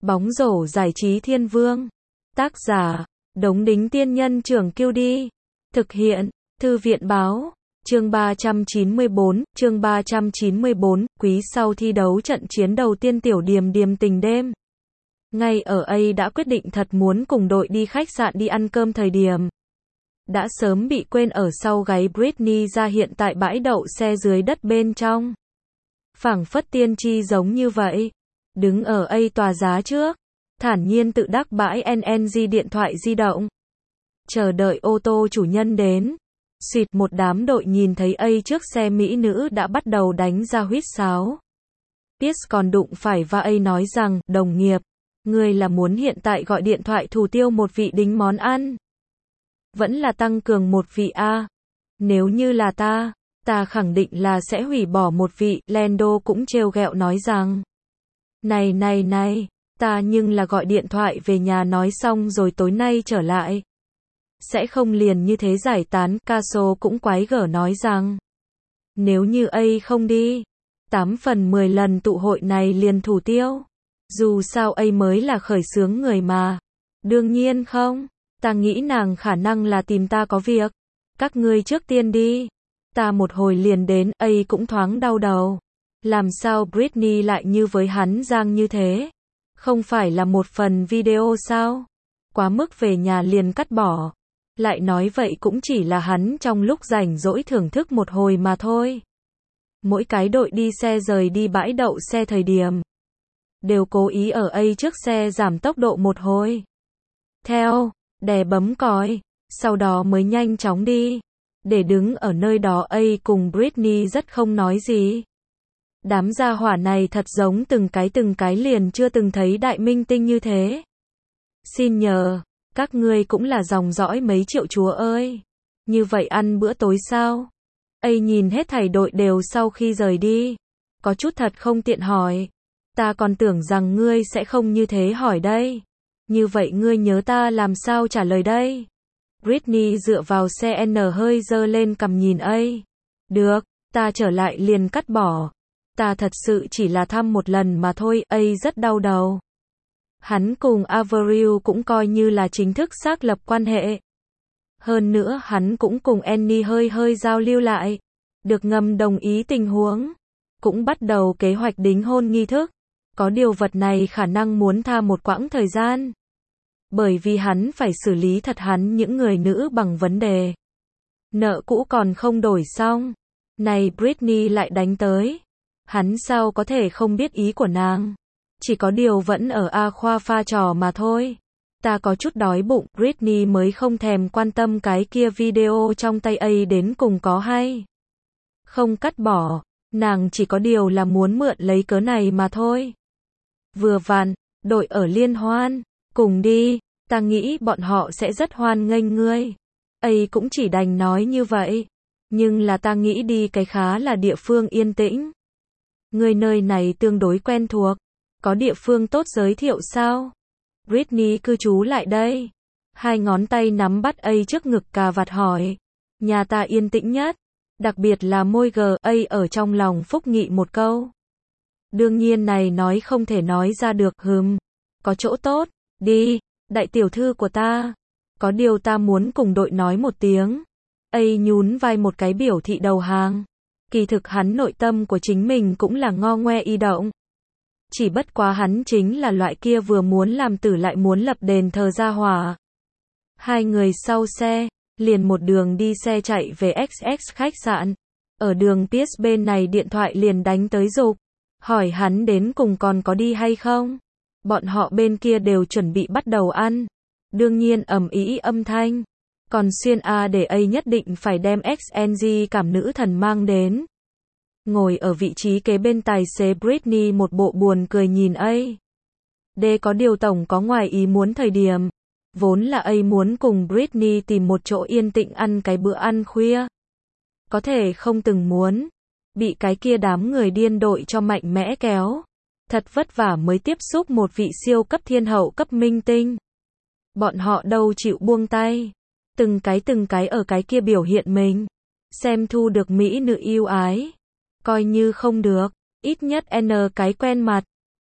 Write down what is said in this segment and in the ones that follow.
Bóng rổ giải trí thiên vương. Tác giả, Đống Đính Tiên Nhân Trưởng Kiêu Đi. Thực hiện, Thư viện Báo. Chương 394, quý sau thi đấu trận chiến đầu tiên Tiểu Điềm Điềm tình đêm. Ngay ở A đã quyết định thật muốn cùng đội đi khách sạn đi ăn cơm thời điểm. Đã sớm bị quên ở sau gáy Britney ra hiện tại bãi đậu xe dưới đất bên trong. Phảng phất tiên tri giống như vậy. Đứng ở A tòa giá trước, thản nhiên tự đắc bãi NNG điện thoại di động. Chờ đợi ô tô chủ nhân đến. Xịt một đám đội nhìn thấy A trước xe mỹ nữ đã bắt đầu đánh ra huýt sáo. Pierce còn đụng phải và A nói rằng, đồng nghiệp, người là muốn hiện tại gọi điện thoại thủ tiêu một vị đính món ăn. Vẫn là tăng cường một vị A. Nếu như là ta khẳng định là sẽ hủy bỏ một vị. Lando cũng trêu ghẹo nói rằng, này, ta nhưng là gọi điện thoại về nhà nói xong rồi tối nay trở lại. Sẽ không liền như thế giải tán. Caso cũng quái gở nói rằng, nếu như A không đi, 8 phần 10 lần tụ hội này liền thủ tiêu. Dù sao A mới là khởi xướng người mà. Đương nhiên không, ta nghĩ nàng khả năng là tìm ta có việc. Các ngươi trước tiên đi, ta một hồi liền đến. A cũng thoáng đau đầu. Làm sao Britney lại như với hắn giang như thế? Không phải là một phần video sao? Quá mức về nhà liền cắt bỏ. Lại nói vậy cũng chỉ là hắn trong lúc rảnh rỗi thưởng thức một hồi mà thôi. Mỗi cái đội đi xe rời đi bãi đậu xe thời điểm, đều cố ý ở A trước xe giảm tốc độ một hồi. Theo, đè bấm còi, sau đó mới nhanh chóng đi. Để đứng ở nơi đó A cùng Britney rất không nói gì. Đám gia hỏa này thật giống từng cái liền chưa từng thấy đại minh tinh như thế. Xin nhờ, các ngươi cũng là dòng dõi mấy triệu chúa ơi. Như vậy ăn bữa tối sao? A nhìn hết thảy đội đều sau khi rời đi. Có chút thật không tiện hỏi. Ta còn tưởng rằng ngươi sẽ không như thế hỏi đây. Như vậy ngươi nhớ ta làm sao trả lời đây? Britney dựa vào xe N hơi giơ lên cằm nhìn A. Được, ta trở lại liền cắt bỏ. Ta thật sự chỉ là thăm một lần mà thôi. A rất đau đầu. Hắn cùng Avril cũng coi như là chính thức xác lập quan hệ. Hơn nữa hắn cũng cùng Annie hơi giao lưu lại. Được ngầm đồng ý tình huống. Cũng bắt đầu kế hoạch đính hôn nghi thức. Có điều vật này khả năng muốn tha một quãng thời gian. Bởi vì hắn phải xử lý thật hắn những người nữ bằng vấn đề. Nợ cũ còn không đổi xong. Này Britney lại đánh tới. Hắn sao có thể không biết ý của nàng. Chỉ có điều vẫn ở A khoa pha trò mà thôi. Ta có chút đói bụng. Britney mới không thèm quan tâm cái kia video trong tay A đến cùng có hay không cắt bỏ. Nàng chỉ có điều là muốn mượn lấy cớ này mà thôi. Vừa vặn, đội ở liên hoan. Cùng đi, ta nghĩ bọn họ sẽ rất hoan nghênh ngươi. A cũng chỉ đành nói như vậy. Nhưng là ta nghĩ đi cái khá là địa phương yên tĩnh. Ngươi nơi này tương đối quen thuộc. Có địa phương tốt giới thiệu sao? Britney cư trú lại đây. Hai ngón tay nắm bắt A trước ngực cà vạt hỏi. Nhà ta yên tĩnh nhất. Đặc biệt là môi G. A ở trong lòng phúc nghị một câu. Đương nhiên này nói không thể nói ra được. Có chỗ tốt. Đi, đại tiểu thư của ta. Có điều ta muốn cùng đội nói một tiếng. A nhún vai một cái biểu thị đầu hàng. Kỳ thực hắn nội tâm của chính mình cũng là ngo ngoe y động. Chỉ bất quá hắn chính là loại kia vừa muốn làm tử lại muốn lập đền thờ gia hỏa. Hai người sau xe, liền một đường đi xe chạy về XX khách sạn. Ở đường Pierce bên này điện thoại liền đánh tới giục. Hỏi hắn đến cùng còn có đi hay không. Bọn họ bên kia đều chuẩn bị bắt đầu ăn. Đương nhiên ầm ĩ âm thanh. Còn xuyên A để A nhất định phải đem XNG cảm nữ thần mang đến. Ngồi ở vị trí kế bên tài xế Britney một bộ buồn cười nhìn A. D có điều tổng có ngoài ý muốn thời điểm. Vốn là A muốn cùng Britney tìm một chỗ yên tĩnh ăn cái bữa ăn khuya. Có thể không từng muốn. Bị cái kia đám người điên đội cho mạnh mẽ kéo. Thật vất vả mới tiếp xúc một vị siêu cấp thiên hậu cấp minh tinh. Bọn họ đâu chịu buông tay. Từng cái ở cái kia biểu hiện mình. Xem thu được mỹ nữ yêu ái. Coi như không được. Ít nhất N cái quen mặt.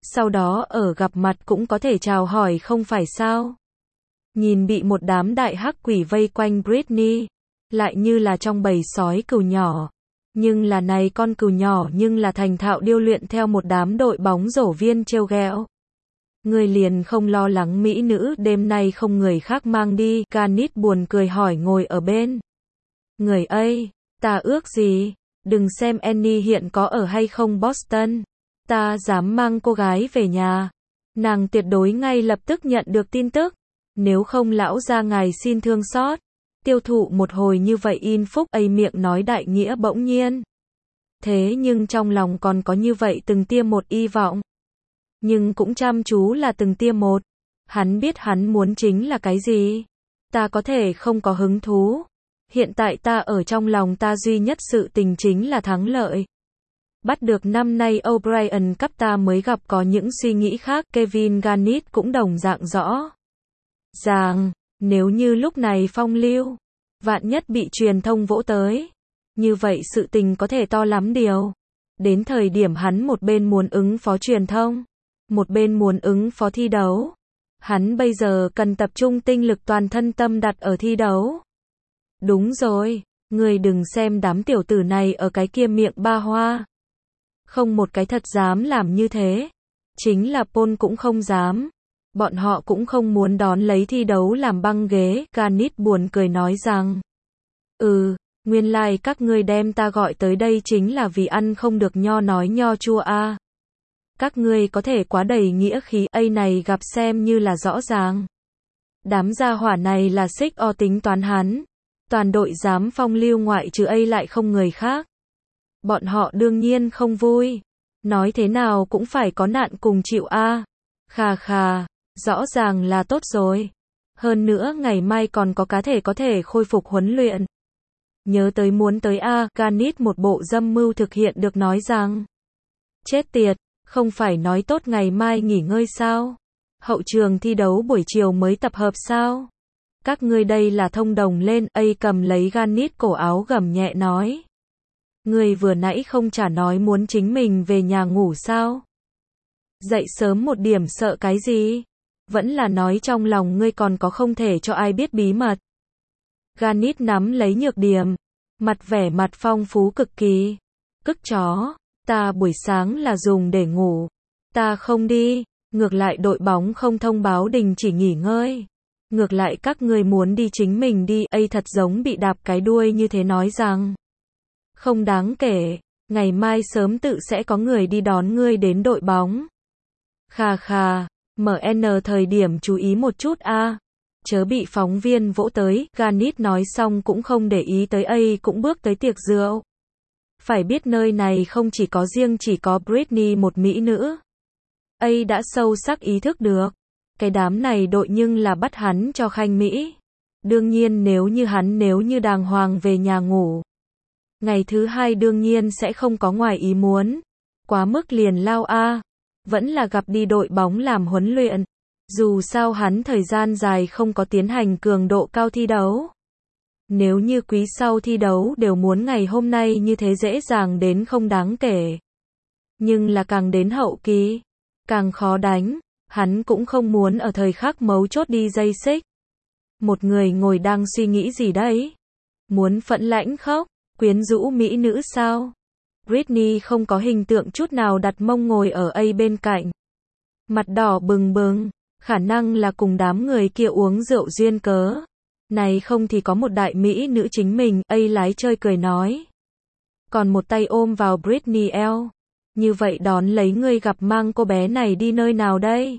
Sau đó ở gặp mặt cũng có thể chào hỏi không phải sao? Nhìn bị một đám đại hắc quỷ vây quanh Britney, lại như là trong bầy sói cừu nhỏ. Nhưng là này con cừu nhỏ nhưng là thành thạo điêu luyện theo một đám đội bóng rổ viên trêu ghẹo. Người liền không lo lắng mỹ nữ đêm nay không người khác mang đi, Ganit buồn cười hỏi ngồi ở bên. Người ơi, ta ước gì? Đừng xem Annie hiện có ở hay không Boston. Ta dám mang cô gái về nhà. Nàng tuyệt đối ngay lập tức nhận được tin tức. Nếu không lão gia ngài xin thương xót. Tiêu thụ một hồi như vậy in phúc ấy miệng nói đại nghĩa bỗng nhiên. Thế nhưng trong lòng còn có như vậy từng tia một hy vọng. Nhưng cũng chăm chú là từng tia một. Hắn biết hắn muốn chính là cái gì. Ta có thể không có hứng thú. Hiện tại ta ở trong lòng ta duy nhất sự tình chính là thắng lợi. Bắt được năm nay O'Brien Cup ta mới gặp có những suy nghĩ khác. Kevin Garnett cũng đồng dạng rõ ràng, nếu như lúc này phong lưu, vạn nhất bị truyền thông vỗ tới. Như vậy sự tình có thể to lắm điều. Đến thời điểm hắn một bên muốn ứng phó truyền thông, một bên muốn ứng phó thi đấu. Hắn bây giờ cần tập trung tinh lực toàn thân tâm đặt ở thi đấu. Đúng rồi, người đừng xem đám tiểu tử này ở cái kia miệng ba hoa. Không một cái thật dám làm như thế. Chính là Paul cũng không dám. Bọn họ cũng không muốn đón lấy thi đấu làm băng ghế. Garnett buồn cười nói rằng. Nguyên lai các ngươi đem ta gọi tới đây chính là vì ăn không được nho nói nho chua a. Các ngươi có thể quá đầy nghĩa khí, ấy này gặp xem như là rõ ràng. Đám gia hỏa này là xích o tính toán hắn. Toàn đội dám phong lưu ngoại trừ ấy lại không người khác. Bọn họ đương nhiên không vui. Nói thế nào cũng phải có nạn cùng chịu a. Khà khà, rõ ràng là tốt rồi. Hơn nữa ngày mai còn có có thể khôi phục huấn luyện. Nhớ tới muốn tới a. Garnett một bộ dâm mưu thực hiện được nói rằng. Chết tiệt, không phải nói tốt ngày mai nghỉ ngơi sao? Hậu trường thi đấu buổi chiều mới tập hợp sao? Các ngươi đây là thông đồng lên. Ấy cầm lấy Garnett cổ áo gầm nhẹ nói. Ngươi vừa nãy không chả nói muốn chính mình về nhà ngủ sao? Dậy sớm một điểm sợ cái gì? Vẫn là nói trong lòng ngươi còn có không thể cho ai biết bí mật. Garnett nắm lấy nhược điểm. Vẻ mặt phong phú cực kỳ. Cức chó. Ta buổi sáng là dùng để ngủ. Ta không đi. Ngược lại đội bóng không thông báo đình chỉ nghỉ ngơi. Ngược lại các ngươi muốn đi chính mình đi. Ấy thật giống bị đạp cái đuôi như thế nói rằng. Không đáng kể. Ngày mai sớm tự sẽ có người đi đón ngươi đến đội bóng. Khà khà. MN thời điểm chú ý một chút a. Chớ bị phóng viên vỗ tới. Garnett nói xong cũng không để ý tới ấy cũng bước tới tiệc rượu. Phải biết nơi này không chỉ có Britney một mỹ nữ. Ấy đã sâu sắc ý thức được. Cái đám này đội nhưng là bắt hắn cho khanh mỹ. Đương nhiên nếu như đàng hoàng về nhà ngủ. Ngày thứ hai đương nhiên sẽ không có ngoài ý muốn. Quá mức liền lao a. Vẫn là gặp đi đội bóng làm huấn luyện. Dù sao hắn thời gian dài không có tiến hành cường độ cao thi đấu. Nếu như quý sau thi đấu đều muốn ngày hôm nay như thế dễ dàng đến không đáng kể. Nhưng là càng đến hậu kỳ, càng khó đánh. Hắn cũng không muốn ở thời khắc mấu chốt đi dây xích. Một người ngồi đang suy nghĩ gì đấy? Muốn phẫn lãnh khóc, quyến rũ mỹ nữ sao? Britney không có hình tượng chút nào đặt mông ngồi ở ấy bên cạnh. Mặt đỏ bừng bừng, khả năng là cùng đám người kia uống rượu duyên cớ. Này không thì có một đại mỹ nữ chính mình, ấy lái chơi cười nói. Còn một tay ôm vào Britney eo. Như vậy đón lấy ngươi gặp mang cô bé này đi nơi nào đây?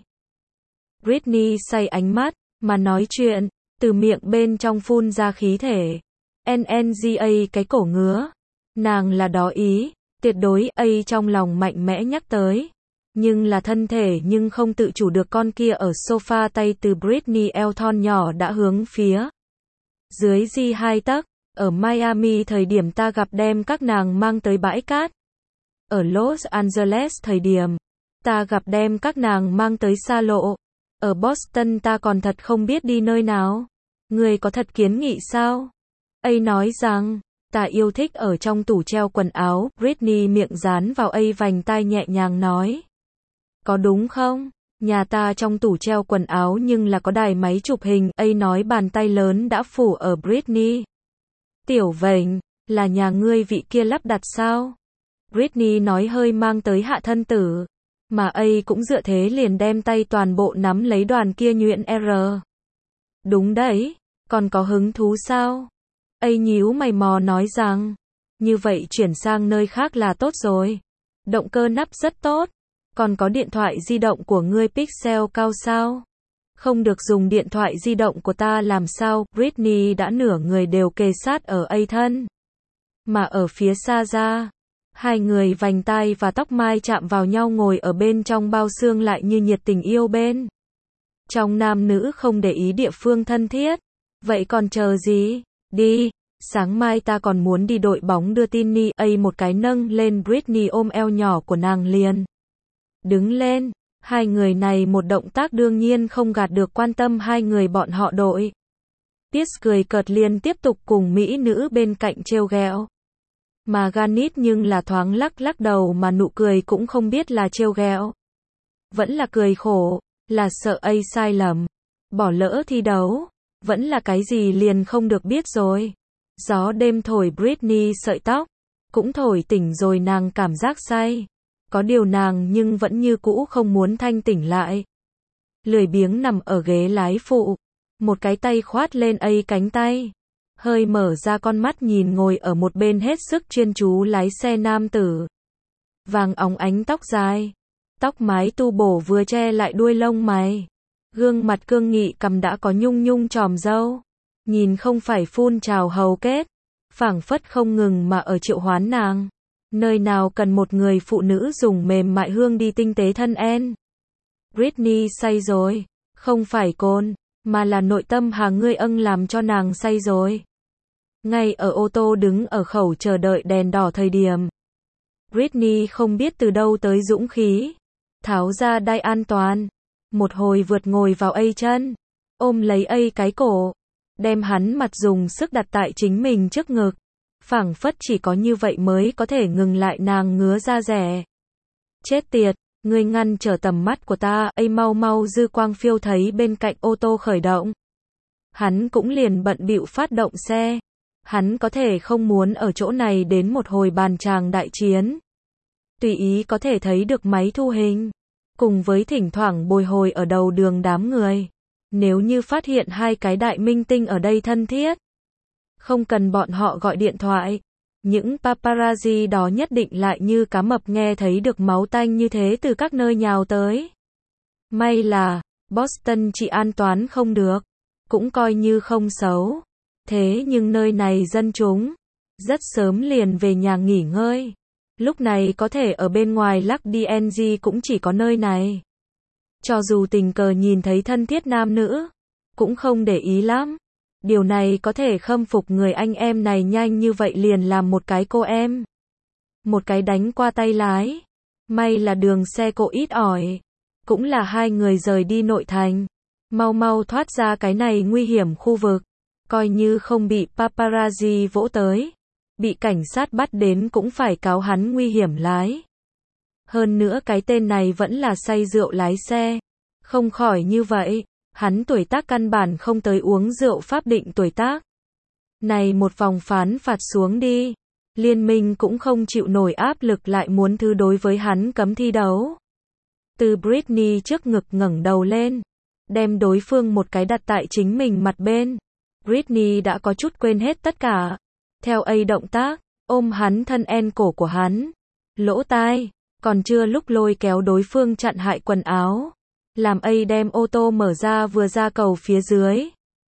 Britney say ánh mắt, mà nói chuyện, từ miệng bên trong phun ra khí thể. NNGA cái cổ ngứa. Nàng là đó ý, tuyệt đối, ấy trong lòng mạnh mẽ nhắc tới. Nhưng là thân thể nhưng không tự chủ được con kia ở sofa tay từ Britney eo thon nhỏ đã hướng phía. Dưới di 2 tấc, ở Miami thời điểm ta gặp đem các nàng mang tới bãi cát. Ở Los Angeles thời điểm, ta gặp đem các nàng mang tới xa lộ. Ở Boston ta còn thật không biết đi nơi nào. Người có thật kiến nghị sao? Ấy nói rằng, ta yêu thích ở trong tủ treo quần áo. Britney miệng dán vào ấy vành tai nhẹ nhàng nói. Có đúng không? Nhà ta trong tủ treo quần áo nhưng là có đài máy chụp hình, ấy nói bàn tay lớn đã phủ ở Britney. Tiểu vệnh, là nhà ngươi vị kia lắp đặt sao? Britney nói hơi mang tới hạ thân tử. Mà ấy cũng dựa thế liền đem tay toàn bộ nắm lấy đoàn kia nhuyễn R. Đúng đấy, còn có hứng thú sao? Ấy nhíu mày mò nói rằng, như vậy chuyển sang nơi khác là tốt rồi. Động cơ nắp rất tốt. Còn có điện thoại di động của ngươi pixel cao sao? Không được dùng điện thoại di động của ta làm sao? Britney đã nửa người đều kề sát ở ấy thân. Mà ở phía xa ra, hai người vành tai và tóc mai chạm vào nhau ngồi ở bên trong bao xương lại như nhiệt tình yêu bên. Trong nam nữ không để ý địa phương thân thiết. Vậy còn chờ gì? Đi, sáng mai ta còn muốn đi đội bóng đưa tin ni. Ấy một cái nâng lên Britney ôm eo nhỏ của nàng liền. Đứng lên, hai người này một động tác đương nhiên không gạt được quan tâm hai người bọn họ đội. Pierce cười cợt liền tiếp tục cùng mỹ nữ bên cạnh trêu ghẹo. Mà Ganit nhưng là thoáng lắc lắc đầu mà nụ cười cũng không biết là trêu ghẹo. Vẫn là cười khổ, là sợ ấy sai lầm. Bỏ lỡ thi đấu, vẫn là cái gì liền không được biết rồi. Gió đêm thổi Britney sợi tóc, cũng thổi tỉnh rồi nàng cảm giác say. Có điều nàng nhưng vẫn như cũ không muốn thanh tỉnh lại. Lười biếng nằm ở ghế lái phụ, một cái tay khoát lên ấy cánh tay. Hơi mở ra con mắt nhìn ngồi ở một bên hết sức chuyên chú lái xe nam tử. Vàng óng ánh tóc dài, tóc mái tu bổ vừa che lại đuôi lông mày. Gương mặt cương nghị cằm đã có nhung nhung tròm râu. Nhìn không phải phun trào hầu kết, phảng phất không ngừng mà ở triệu hoán nàng. Nơi nào cần một người phụ nữ dùng mềm mại hương đi tinh tế thân en. Britney say rồi, không phải cồn, mà là nội tâm hà ngươi âng làm cho nàng say rồi. Ngay ở ô tô đứng ở khẩu chờ đợi đèn đỏ thời điểm, Britney không biết từ đâu tới dũng khí, tháo ra đai an toàn, một hồi vượt ngồi vào ấy chân, ôm lấy ấy cái cổ, đem hắn mặt dùng sức đặt tại chính mình trước ngực. Phảng phất chỉ có như vậy mới có thể ngừng lại nàng ngứa da rẻ. Chết tiệt, ngươi ngăn trở tầm mắt của ta, ấy mau mau dư quang phiêu thấy bên cạnh ô tô khởi động. Hắn cũng liền bận bịu phát động xe. Hắn có thể không muốn ở chỗ này đến một hồi bàn tràng đại chiến. Tùy ý có thể thấy được máy thu hình, cùng với thỉnh thoảng bồi hồi ở đầu đường đám người. Nếu như phát hiện hai cái đại minh tinh ở đây thân thiết, không cần bọn họ gọi điện thoại, những paparazzi đó nhất định lại như cá mập nghe thấy được máu tanh như thế từ các nơi nhào tới. May là, Boston chỉ an toán không được, cũng coi như không xấu. Thế nhưng nơi này dân chúng, rất sớm liền về nhà nghỉ ngơi. Lúc này có thể ở bên ngoài lắc DNG cũng chỉ có nơi này. Cho dù tình cờ nhìn thấy thân thiết nam nữ, cũng không để ý lắm. Điều này có thể khâm phục người anh em này nhanh như vậy liền làm một cái cô em. Một cái đánh qua tay lái. May là đường xe cộ ít ỏi. Cũng là hai người rời đi nội thành. Mau mau thoát ra cái này nguy hiểm khu vực. Coi như không bị paparazzi vỗ tới. Bị cảnh sát bắt đến cũng phải cáo hắn nguy hiểm lái. Hơn nữa cái tên này vẫn là say rượu lái xe. Không khỏi như vậy. Hắn tuổi tác căn bản không tới uống rượu pháp định tuổi tác. Này một vòng phán phạt xuống đi. Liên minh cũng không chịu nổi áp lực lại muốn thứ đối với hắn cấm thi đấu. Từ Britney trước ngực ngẩng đầu lên. Đem đối phương một cái đặt tại chính mình mặt bên. Britney đã có chút quên hết tất cả. Theo ấy động tác, ôm hắn thân en cổ của hắn. Lỗ tai, còn chưa lúc lôi kéo đối phương chặn hại quần áo. Làm ấy đem ô tô mở ra vừa ra cầu phía dưới.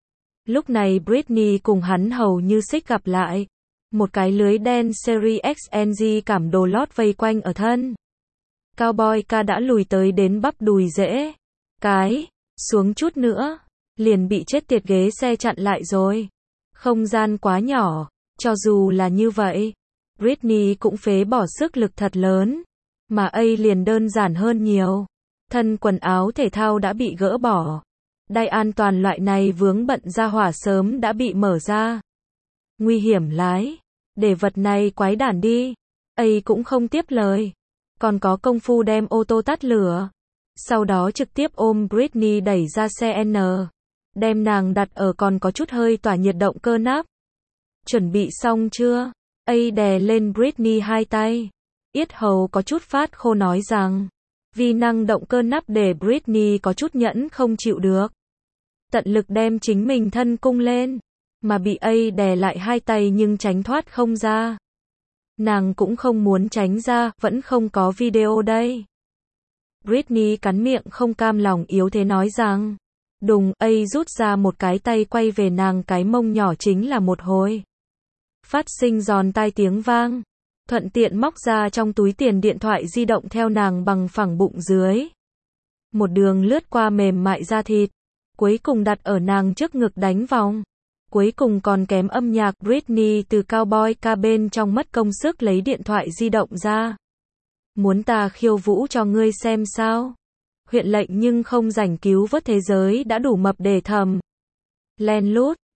Lúc này Britney cùng hắn hầu như xích gặp lại. Một cái lưới đen series XNG cảm đồ lót vây quanh ở thân. Cowboy ca đã lùi tới đến bắp đùi rễ. Cái, xuống chút nữa, liền bị chết tiệt ghế xe chặn lại rồi. Không gian quá nhỏ, cho dù là như vậy, Britney cũng phế bỏ sức lực thật lớn. Mà ấy liền đơn giản hơn nhiều. Thân quần áo thể thao đã bị gỡ bỏ. Đai an toàn loại này vướng bận ra hỏa sớm đã bị mở ra. Nguy hiểm lái. Để vật này quái đản đi. Ấy cũng không tiếp lời. Còn có công phu đem ô tô tắt lửa. Sau đó trực tiếp ôm Britney đẩy ra xe N. Đem nàng đặt ở còn có chút hơi tỏa nhiệt động cơ nắp. Chuẩn bị xong chưa? A đè lên Britney hai tay. Yết hầu có chút phát khô nói rằng. Vì năng động cơ nắp để Britney có chút nhẫn không chịu được. Tận lực đem chính mình thân cung lên. Mà bị A đè lại hai tay nhưng tránh thoát không ra. Nàng cũng không muốn tránh ra, vẫn không có video đây. Britney cắn miệng không cam lòng yếu thế nói rằng. Đùng, A rút ra một cái tay quay về nàng cái mông nhỏ chính là một hồi. Phát sinh giòn tai tiếng vang. Thuận tiện móc ra trong túi tiền điện thoại di động theo nàng bằng phẳng bụng dưới. Một đường lướt qua mềm mại da thịt. Cuối cùng đặt ở nàng trước ngực đánh vòng. Cuối cùng còn kém âm nhạc Britney từ cowboy ca bên trong mất công sức lấy điện thoại di động ra. Muốn ta khiêu vũ cho ngươi xem sao? Huyện lệnh nhưng không rảnh cứu vớt thế giới đã đủ mập để thầm. Len lút.